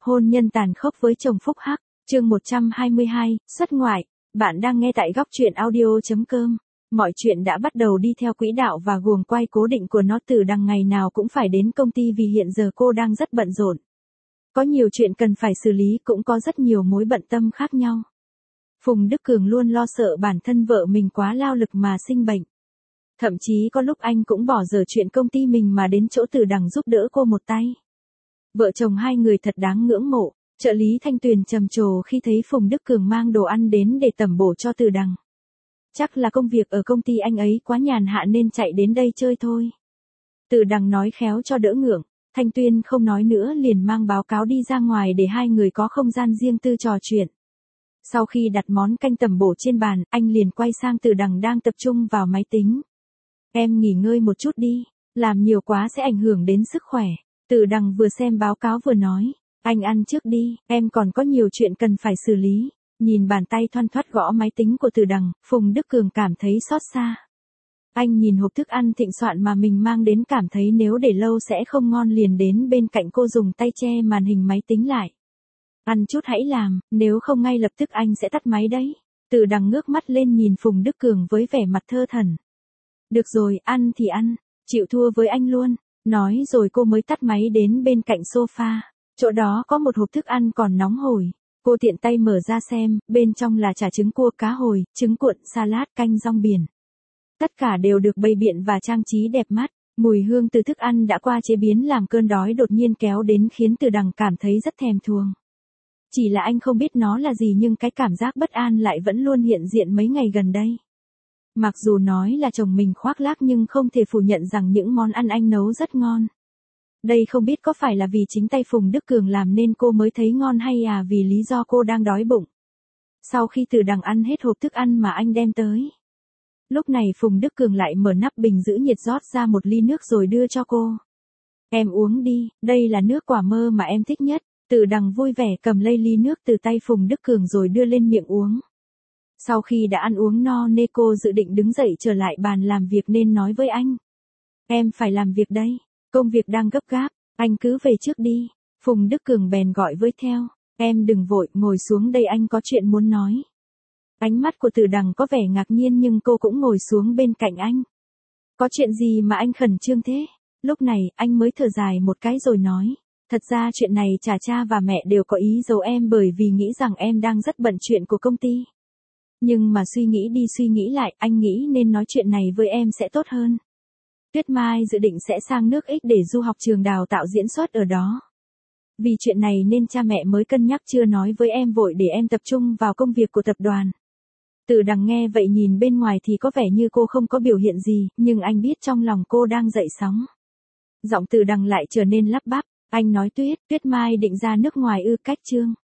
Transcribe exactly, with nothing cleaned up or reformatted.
Hôn nhân tàn khốc với chồng phúc hắc, chương một trăm hai mươi hai, xuất ngoại. Bạn đang nghe tại góc truyện audio chấm com. Mọi chuyện đã bắt đầu đi theo quỹ đạo và guồng quay cố định của nó. Từ đằng ngày nào cũng phải đến công ty vì hiện giờ cô đang rất bận rộn. Có nhiều chuyện cần phải xử lý, cũng có rất nhiều mối bận tâm khác nhau. Phùng Đức Cường luôn lo sợ bản thân vợ mình quá lao lực mà sinh bệnh. Thậm chí có lúc anh cũng bỏ dở chuyện công ty mình mà đến chỗ Từ Đằng giúp đỡ cô một tay. Vợ chồng hai người thật đáng ngưỡng mộ. Trợ lý Thanh Tuyền trầm trồ khi thấy Phùng Đức Cường mang đồ ăn đến để tẩm bổ cho Từ Đằng. Chắc là công việc ở công ty anh ấy quá nhàn hạ nên chạy đến đây chơi thôi. Từ Đằng nói khéo cho đỡ ngượng. Thanh Tuyền không nói nữa liền mang báo cáo đi ra ngoài để hai người có không gian riêng tư trò chuyện. Sau khi đặt món canh tẩm bổ trên bàn, anh liền quay sang Từ Đằng đang tập trung vào máy tính. Em nghỉ ngơi một chút đi, làm nhiều quá sẽ ảnh hưởng đến sức khỏe. Từ Đằng vừa xem báo cáo vừa nói, anh ăn trước đi, em còn có nhiều chuyện cần phải xử lý. Nhìn bàn tay thoăn thoắt gõ máy tính của Từ Đằng, Phùng Đức Cường cảm thấy xót xa. Anh nhìn hộp thức ăn thịnh soạn mà mình mang đến, cảm thấy nếu để lâu sẽ không ngon, liền đến bên cạnh cô dùng tay che màn hình máy tính lại. Ăn chút hãy làm, nếu không ngay lập tức anh sẽ tắt máy đấy. Từ Đằng ngước mắt lên nhìn Phùng Đức Cường với vẻ mặt thơ thẩn. Được rồi, ăn thì ăn, chịu thua với anh luôn. Nói rồi cô mới tắt máy đến bên cạnh sofa. Chỗ đó có một hộp thức ăn còn nóng hổi. Cô tiện tay mở ra xem, bên trong là chả trứng cua, cá hồi, trứng cuộn, salad, canh rong biển. Tất cả đều được bày biện và trang trí đẹp mắt. Mùi hương từ thức ăn đã qua chế biến làm cơn đói đột nhiên kéo đến khiến Từ Đằng cảm thấy rất thèm thuồng. Chỉ là anh không biết nó là gì, nhưng cái cảm giác bất an lại vẫn luôn hiện diện mấy ngày gần đây. Mặc dù nói là chồng mình khoác lác nhưng không thể phủ nhận rằng những món ăn anh nấu rất ngon. Đây không biết có phải là vì chính tay Phùng Đức Cường làm nên cô mới thấy ngon, hay à vì lý do cô đang đói bụng. Sau khi Từ Đằng ăn hết hộp thức ăn mà anh đem tới, lúc này Phùng Đức Cường lại mở nắp bình giữ nhiệt rót ra một ly nước rồi đưa cho cô. Em uống đi, đây là nước quả mơ mà em thích nhất. Từ Đằng vui vẻ cầm lấy ly nước từ tay Phùng Đức Cường rồi đưa lên miệng uống. Sau khi đã ăn uống no nê, cô dự định đứng dậy trở lại bàn làm việc nên nói với anh. Em phải làm việc đây, công việc đang gấp gáp, anh cứ về trước đi. Phùng Đức Cường bèn gọi với theo. Em đừng vội, ngồi xuống đây, anh có chuyện muốn nói. Ánh mắt của Từ Đằng có vẻ ngạc nhiên nhưng cô cũng ngồi xuống bên cạnh anh. Có chuyện gì mà anh khẩn trương thế? Lúc này anh mới thở dài một cái rồi nói. Thật ra chuyện này chả cha và mẹ đều có ý giấu em bởi vì nghĩ rằng em đang rất bận chuyện của công ty. Nhưng mà suy nghĩ đi suy nghĩ lại, anh nghĩ nên nói chuyện này với em sẽ tốt hơn. Tuyết Mai dự định sẽ sang nước Ích để du học trường đào tạo diễn xuất ở đó. Vì chuyện này nên cha mẹ mới cân nhắc chưa nói với em vội để em tập trung vào công việc của tập đoàn. Từ Đằng nghe vậy nhìn bên ngoài thì có vẻ như cô không có biểu hiện gì, nhưng anh biết trong lòng cô đang dậy sóng. Giọng Từ Đằng lại trở nên lắp bắp. Anh nói Tuyết, Tuyết Mai định ra nước ngoài ư? Cách Trương.